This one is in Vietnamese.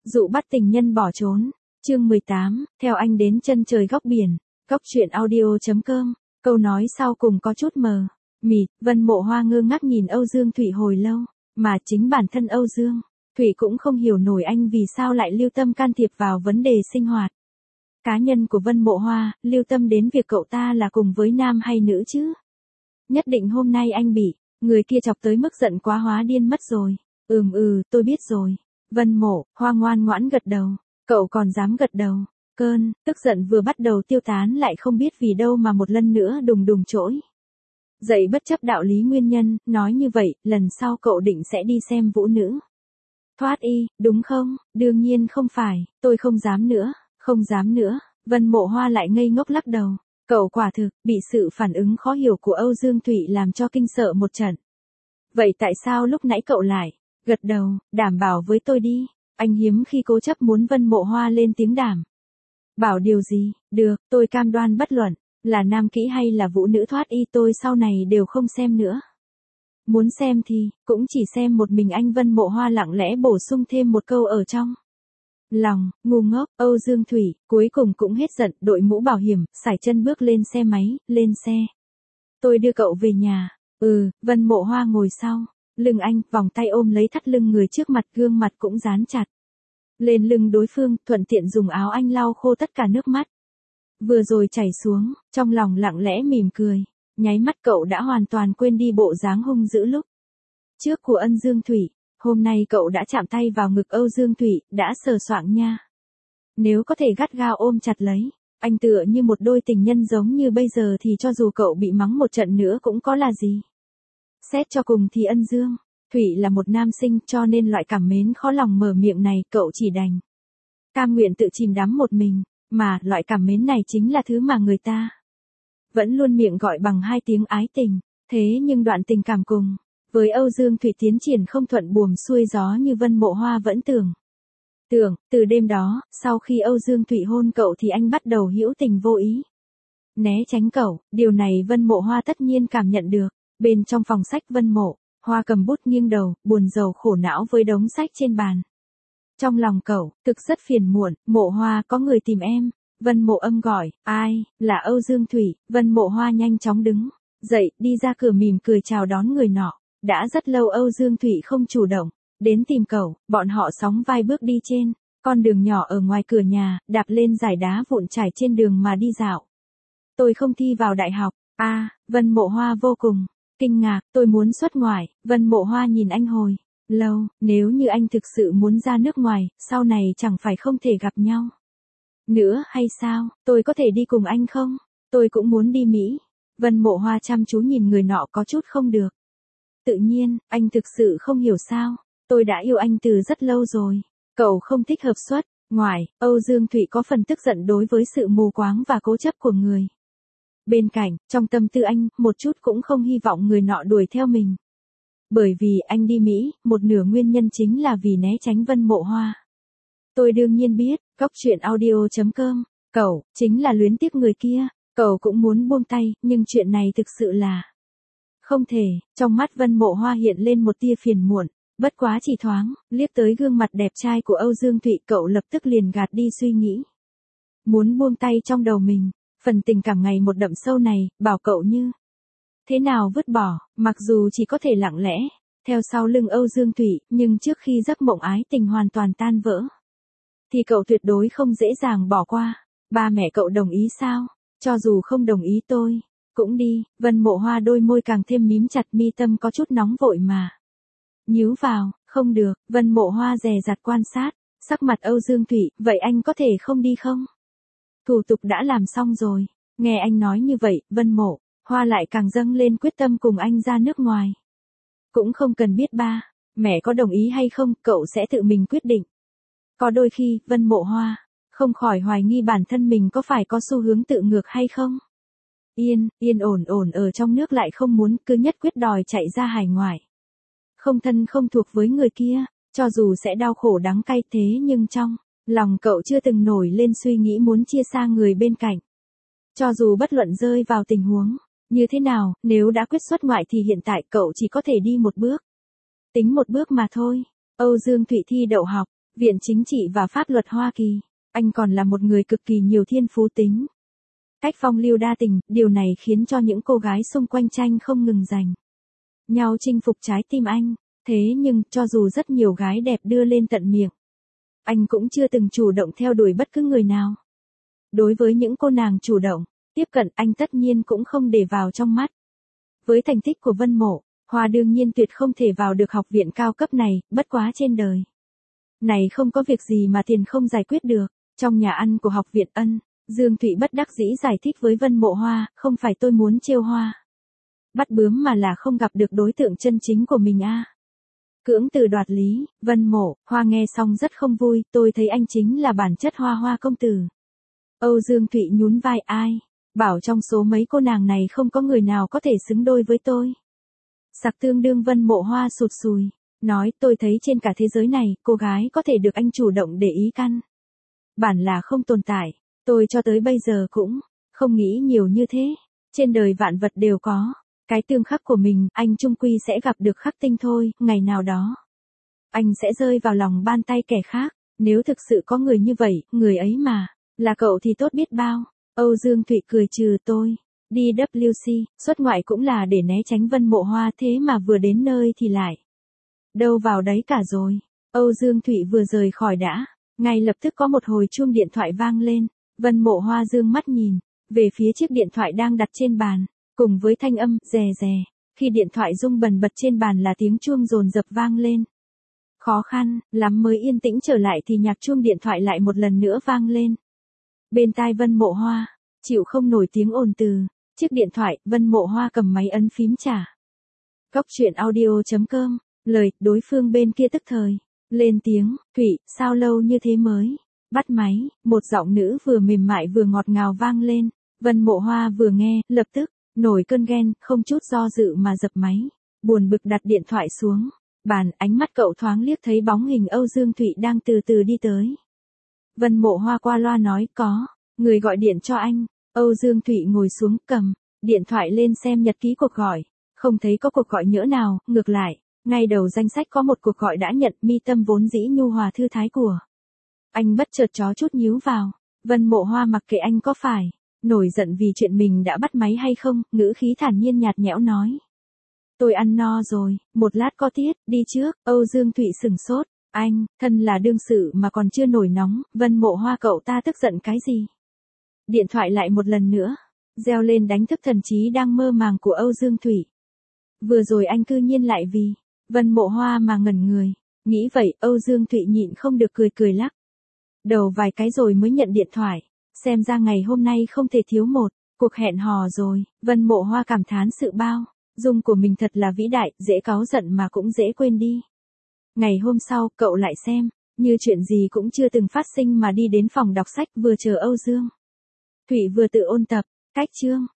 Dụ bắt tình nhân bỏ trốn. Chương 18, theo anh đến chân trời góc biển. Góc truyện audio.com. Câu nói sau cùng có chút mờ mịt. Vân Mộ Hoa ngơ ngác nhìn Âu Dương Thụy hồi lâu, mà chính bản thân Âu Dương Thụy cũng không hiểu nổi anh vì sao lại lưu tâm can thiệp vào vấn đề sinh hoạt cá nhân của Vân Mộ Hoa, lưu tâm đến việc cậu ta là cùng với nam hay nữ chứ. Nhất định hôm nay anh bị người kia chọc tới mức giận quá hóa điên mất rồi. Tôi biết rồi. Vân Mộ Hoa ngoan ngoãn gật đầu. Cậu còn dám gật đầu. Cơn tức giận vừa bắt đầu tiêu tán lại không biết vì đâu mà một lần nữa đùng đùng trỗi dậy bất chấp đạo lý nguyên nhân. Nói như vậy, lần sau cậu định sẽ đi xem vũ nữ thoát y, đúng không? Đương nhiên không phải, tôi không dám nữa, không dám nữa. Vân Mộ Hoa lại ngây ngốc lắc đầu. Cậu quả thực bị sự phản ứng khó hiểu của Âu Dương Thụy làm cho kinh sợ một trận. Vậy tại sao lúc nãy cậu lại gật đầu, đảm bảo với tôi đi. Anh hiếm khi cố chấp muốn Vân Mộ Hoa lên tiếng đảm bảo điều gì. Được, tôi cam đoan bất luận là nam kỹ hay là vũ nữ thoát y tôi sau này đều không xem nữa. Muốn xem thì cũng chỉ xem một mình anh. Vân Mộ Hoa lặng lẽ bổ sung thêm một câu ở trong lòng. Ngu ngốc. Âu Dương Thụy cuối cùng cũng hết giận, đội mũ bảo hiểm, sải chân bước lên xe máy. Lên xe, tôi đưa cậu về nhà. Vân Mộ Hoa ngồi sau lưng anh, vòng tay ôm lấy thắt lưng người trước mặt, gương mặt cũng dán chặt lên lưng đối phương, thuận tiện dùng áo anh lau khô tất cả nước mắt vừa rồi chảy xuống. Trong lòng lặng lẽ mỉm cười, nháy mắt cậu đã hoàn toàn quên đi bộ dáng hung dữ lúc trước của Ân Dương Thụy. Hôm nay cậu đã chạm tay vào ngực Âu Dương Thụy, đã sờ soạng nha. Nếu có thể gắt gao ôm chặt lấy anh tựa như một đôi tình nhân giống như bây giờ thì cho dù cậu bị mắng một trận nữa cũng có là gì. Xét cho cùng thì Ân Dương Thụy là một nam sinh, cho nên loại cảm mến khó lòng mở miệng này cậu chỉ đành cam nguyện tự chìm đắm một mình. Mà loại cảm mến này chính là thứ mà người ta vẫn luôn miệng gọi bằng hai tiếng ái tình. Thế nhưng đoạn tình cảm cùng với Âu Dương Thụy tiến triển không thuận buồm xuôi gió như Vân Mộ Hoa vẫn tưởng. Từ đêm đó, sau khi Âu Dương Thụy hôn cậu thì anh bắt đầu hữu tình vô ý né tránh cậu. Điều này Vân Mộ Hoa tất nhiên cảm nhận được. Bên trong phòng sách, Vân Mộ Hoa cầm bút nghiêng đầu, buồn rầu khổ não với đống sách trên bàn. Trong lòng cậu thực rất phiền muộn. Mộ Hoa, có người tìm em. Vân Mộ Âm gọi. Ai? Là Âu Dương Thụy. Vân Mộ Hoa nhanh chóng đứng dậy, đi ra cửa mỉm cười chào đón người nọ. Đã rất lâu Âu Dương Thụy không chủ động đến tìm cậu. Bọn họ sóng vai bước đi trên con đường nhỏ ở ngoài cửa nhà, đạp lên dải đá vụn trải trên đường mà đi dạo. Tôi không thi vào đại học. Vân Mộ Hoa vô cùng kinh ngạc. Tôi muốn xuất ngoại. Vân Mộ Hoa nhìn anh hồi lâu. Nếu như anh thực sự muốn ra nước ngoài, sau này chẳng phải không thể gặp nhau nữa hay sao? Tôi có thể đi cùng anh không? Tôi cũng muốn đi Mỹ. Vân Mộ Hoa chăm chú nhìn người nọ có chút không được tự nhiên. Anh thực sự không hiểu sao? Tôi đã yêu anh từ rất lâu rồi. Cậu không thích hợp xuất ngoại. Âu Dương Thụy có phần tức giận đối với sự mù quáng và cố chấp của người bên cạnh. Trong tâm tư anh, một chút cũng không hy vọng người nọ đuổi theo mình. Bởi vì anh đi Mỹ, một nửa nguyên nhân chính là vì né tránh Vân Mộ Hoa. Tôi đương nhiên biết. Góc truyện audio.com. Cậu chính là luyến tiếc người kia. Cậu cũng muốn buông tay, nhưng chuyện này thực sự là không thể. Trong mắt Vân Mộ Hoa hiện lên một tia phiền muộn. Bất quá chỉ thoáng liếc tới gương mặt đẹp trai của Âu Dương Thụy, cậu lập tức liền gạt đi suy nghĩ muốn buông tay trong đầu mình. Phần tình cảm ngày một đậm sâu này, bảo cậu như thế nào vứt bỏ. Mặc dù chỉ có thể lặng lẽ theo sau lưng Âu Dương Thụy, nhưng trước khi giấc mộng ái tình hoàn toàn tan vỡ thì cậu tuyệt đối không dễ dàng bỏ qua. Ba mẹ cậu đồng ý sao? Cho dù không đồng ý tôi cũng đi. Vân Mộ Hoa đôi môi càng thêm mím chặt, mi tâm có chút nóng vội mà nhíu vào. Không được. Vân Mộ Hoa dè dặt quan sát sắc mặt Âu Dương Thụy. Vậy anh có thể không đi không? Thủ tục đã làm xong rồi. Nghe anh nói như vậy, Vân Mộ Hoa lại càng dâng lên quyết tâm cùng anh ra nước ngoài. Cũng không cần biết ba mẹ có đồng ý hay không, cậu sẽ tự mình quyết định. Có đôi khi, Vân Mộ Hoa không khỏi hoài nghi bản thân mình có phải có xu hướng tự ngược hay không. Yên ổn ở trong nước lại không muốn, cứ nhất quyết đòi chạy ra hải ngoại. Không thân không thuộc với người kia, cho dù sẽ đau khổ đắng cay thế nhưng trong lòng cậu chưa từng nổi lên suy nghĩ muốn chia xa người bên cạnh. Cho dù bất luận rơi vào tình huống như thế nào, nếu đã quyết xuất ngoại thì hiện tại cậu chỉ có thể đi một bước. Tính một bước mà thôi. Âu Dương Thụy thi đậu học Viện Chính trị và Pháp luật Hoa Kỳ. Anh còn là một người cực kỳ nhiều thiên phú tính. Cách phong lưu đa tình, điều này khiến cho những cô gái xung quanh tranh không ngừng giành nhau chinh phục trái tim anh. Thế nhưng, cho dù rất nhiều gái đẹp đưa lên tận miệng, anh cũng chưa từng chủ động theo đuổi bất cứ người nào. Đối với những cô nàng chủ động tiếp cận, anh tất nhiên cũng không để vào trong mắt. Với thành tích của Vân Mộ Hoa đương nhiên tuyệt không thể vào được học viện cao cấp này, bất quá trên đời này không có việc gì mà tiền không giải quyết được. Trong nhà ăn của học viện Ân, Dương Thụy bất đắc dĩ giải thích với Vân Mộ Hoa, không phải tôi muốn trêu hoa bắt bướm mà là không gặp được đối tượng chân chính của mình a. Cưỡng từ đoạt lý. Vân Mộ Hoa nghe xong rất không vui, tôi thấy anh chính là bản chất Hoa Hoa công tử. Âu Dương Thụy nhún vai, ai bảo trong số mấy cô nàng này không có người nào có thể xứng đôi với tôi. Sặc tương đương. Vân Mộ Hoa sụt sùi, nói tôi thấy trên cả thế giới này, cô gái có thể được anh chủ động để ý căn bản là không tồn tại. Tôi cho tới bây giờ cũng không nghĩ nhiều như thế. Trên đời vạn vật đều có cái tương khắc của mình, anh chung quy sẽ gặp được khắc tinh thôi, ngày nào đó anh sẽ rơi vào lòng bàn tay kẻ khác. Nếu thực sự có người như vậy, người ấy mà là cậu thì tốt biết bao. Âu Dương Thụy cười trừ, tôi đi WC xuất ngoại cũng là để né tránh Vân Mộ Hoa, thế mà vừa đến nơi thì lại đâu vào đấy cả rồi. Âu Dương Thụy vừa rời khỏi đã, ngay lập tức có một hồi chuông điện thoại vang lên. Vân Mộ Hoa dương mắt nhìn về phía chiếc điện thoại đang đặt trên bàn, cùng với thanh âm rè rè khi điện thoại rung bần bật trên bàn là tiếng chuông dồn dập vang lên. Khó khăn lắm mới yên tĩnh trở lại thì nhạc chuông điện thoại lại một lần nữa vang lên. Bên tai Vân Mộ Hoa chịu không nổi tiếng ồn từ chiếc điện thoại. Vân Mộ Hoa cầm máy ấn phím trả. Góc truyện audio.com. Lời đối phương bên kia tức thời lên tiếng, Thụy, sao lâu như thế mới bắt máy? Một giọng nữ vừa mềm mại vừa ngọt ngào vang lên. Vân Mộ Hoa vừa nghe, lập tức nổi cơn ghen, không chút do dự mà dập máy, buồn bực đặt điện thoại xuống bàn. Ánh mắt cậu thoáng liếc thấy bóng hình Âu Dương Thụy đang từ từ đi tới. Vân Mộ Hoa qua loa nói, có người gọi điện cho anh. Âu Dương Thụy ngồi xuống, cầm điện thoại lên xem nhật ký cuộc gọi, không thấy có cuộc gọi nhỡ nào, ngược lại, ngay đầu danh sách có một cuộc gọi đã nhận. Mi tâm vốn dĩ nhu hòa thư thái của anh bất chợt chó chút nhíu vào. Vân Mộ Hoa mặc kệ anh có phải nổi giận vì chuyện mình đã bắt máy hay không, ngữ khí thản nhiên nhạt nhẽo nói, tôi ăn no rồi, một lát có tiết, đi trước. Âu Dương Thụy sửng sốt, anh, thân là đương sự mà còn chưa nổi nóng. Vân Mộ Hoa cậu ta tức giận cái gì? Điện thoại lại một lần nữa reo lên đánh thức thần trí đang mơ màng của Âu Dương Thụy. Vừa rồi anh cư nhiên lại vì Vân Mộ Hoa mà ngẩn người. Nghĩ vậy, Âu Dương Thụy nhịn không được cười lắc đầu vài cái rồi mới nhận điện thoại. Xem ra ngày hôm nay không thể thiếu một cuộc hẹn hò rồi. Vân Mộ Hoa cảm thán sự bao dung của mình thật là vĩ đại, dễ cáu giận mà cũng dễ quên đi. Ngày hôm sau, cậu lại xem như chuyện gì cũng chưa từng phát sinh mà đi đến phòng đọc sách, vừa chờ Âu Dương Thụy vừa tự ôn tập cách chương.